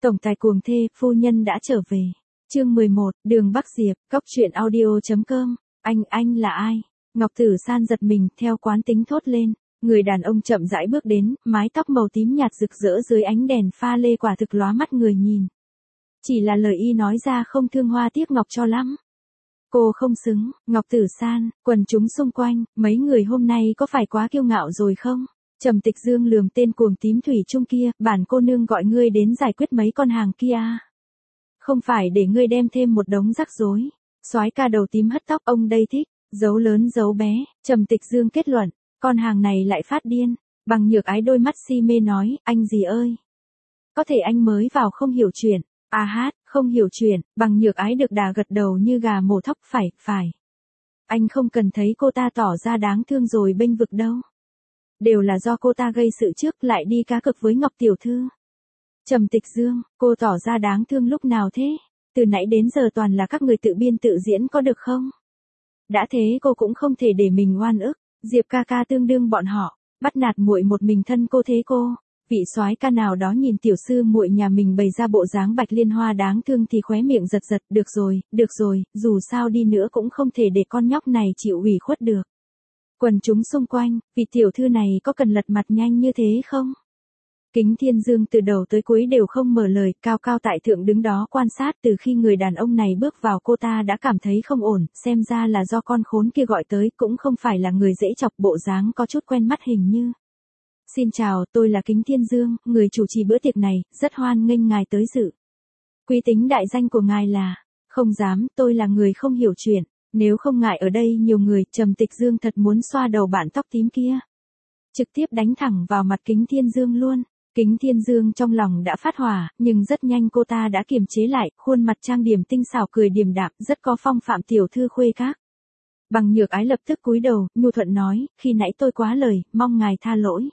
Tổng tài cuồng thê, phu nhân đã trở về. Chương 11, Đường Bắc Diệp, Cóc truyện audio.com. Anh là ai? Ngọc Tử San giật mình, theo quán tính thốt lên. Người đàn ông chậm rãi bước đến, mái tóc màu tím nhạt rực rỡ dưới ánh đèn pha lê quả thực lóa mắt người nhìn. Chỉ là lời y nói ra không thương hoa tiếc ngọc cho lắm. Cô không xứng, Ngọc Tử San, quần chúng xung quanh, mấy người hôm nay có phải quá kiêu ngạo rồi không? Trầm Tịch Dương lườm tên cuồng tím thủy chung kia, bản cô nương gọi ngươi đến giải quyết mấy con hàng kia. Không phải để ngươi đem thêm một đống rắc rối. Soái ca đầu tím hất tóc, ông đây thích, dấu lớn dấu bé, Trầm Tịch Dương kết luận, con hàng này lại phát điên. Bằng Nhược Ái đôi mắt si mê nói, anh gì ơi? Có thể anh mới vào không hiểu chuyện. Không hiểu chuyện, Bằng Nhược Ái được đà gật đầu như gà mổ thóc, phải. Anh không cần thấy cô ta tỏ ra đáng thương rồi bênh vực đâu. Đều là do cô ta gây sự trước lại đi cá cược với Ngọc Tiểu Thư. Trầm Tịch Dương, cô tỏ ra đáng thương lúc nào thế? Từ nãy đến giờ toàn là các người tự biên tự diễn có được không? Đã thế cô cũng không thể để mình oan ức, Diệp ca ca tương đương bọn họ, bắt nạt muội một mình thân cô thế cô. Vị soái ca nào đó nhìn tiểu sư muội nhà mình bày ra bộ dáng bạch liên hoa đáng thương thì khóe miệng giật, được rồi, dù sao đi nữa cũng không thể để con nhóc này chịu ủy khuất được. Quần chúng xung quanh, vị tiểu thư này có cần lật mặt nhanh như thế không? Kính Thiên Dương từ đầu tới cuối đều không mở lời, cao cao tại thượng đứng đó quan sát. Từ khi người đàn ông này bước vào cô ta đã cảm thấy không ổn, xem ra là do con khốn kia gọi tới, cũng không phải là người dễ chọc, bộ dáng có chút quen mắt hình như. Xin chào, tôi là Kính Thiên Dương, người chủ trì bữa tiệc này, rất hoan nghênh ngài tới dự. Quý tính đại danh của ngài là? Không dám, tôi là người không hiểu chuyện. Nếu không ngại ở đây nhiều người, Trầm Tịch Dương thật muốn xoa đầu bạn tóc tím kia. Trực tiếp đánh thẳng vào mặt Kính Thiên Dương luôn. Kính Thiên Dương trong lòng đã phát hỏa, nhưng rất nhanh cô ta đã kiềm chế lại, khuôn mặt trang điểm tinh xảo cười điềm đạm, rất có phong phạm tiểu thư khuê các. Bằng Nhược Ái lập tức cúi đầu, nhu thuận nói, khi nãy tôi quá lời, mong ngài tha lỗi.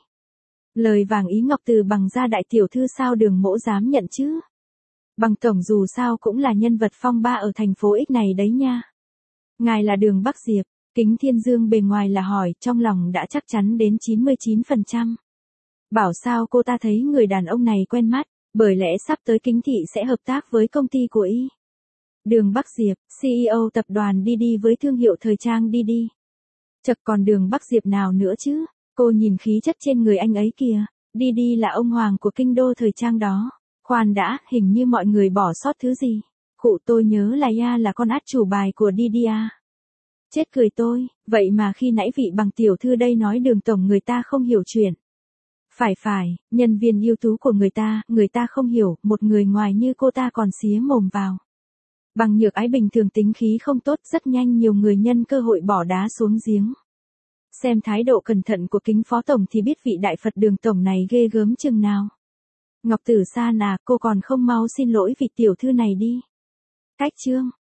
Lời vàng ý ngọc từ Bằng gia đại tiểu thư sao Đường mỗ dám nhận chứ? Bằng tổng dù sao cũng là nhân vật phong ba ở thành phố X này đấy nha. Ngài là Đường Bắc Diệp. Kính Thiên Dương bề ngoài là hỏi, trong lòng đã chắc chắn đến 99%. Bảo sao cô ta thấy người đàn ông này quen mắt, bởi lẽ sắp tới Kính thị sẽ hợp tác với công ty của y. Đường Bắc Diệp, CEO tập đoàn đi với thương hiệu thời trang đi. Chật còn Đường Bắc Diệp nào nữa chứ? Cô nhìn khí chất trên người anh ấy kìa, đi là ông hoàng của kinh đô thời trang đó. Khoan đã, hình như mọi người bỏ sót thứ gì. Khụ tôi nhớ là ya là con át chủ bài của đi à. Chết cười tôi, vậy mà khi nãy vị Bằng tiểu thư đây nói Đường tổng người ta không hiểu chuyện. Phải, nhân viên ưu tú của người ta không hiểu, một người ngoài như cô ta còn xía mồm vào. Bằng Nhược Ái bình thường tính khí không tốt, rất nhanh nhiều người nhân cơ hội bỏ đá xuống giếng. Xem thái độ cẩn thận của Kính phó tổng thì biết vị đại Phật Đường tổng này ghê gớm chừng nào. Ngọc Tử San à, cô còn không mau xin lỗi vị tiểu thư này đi. Cách chương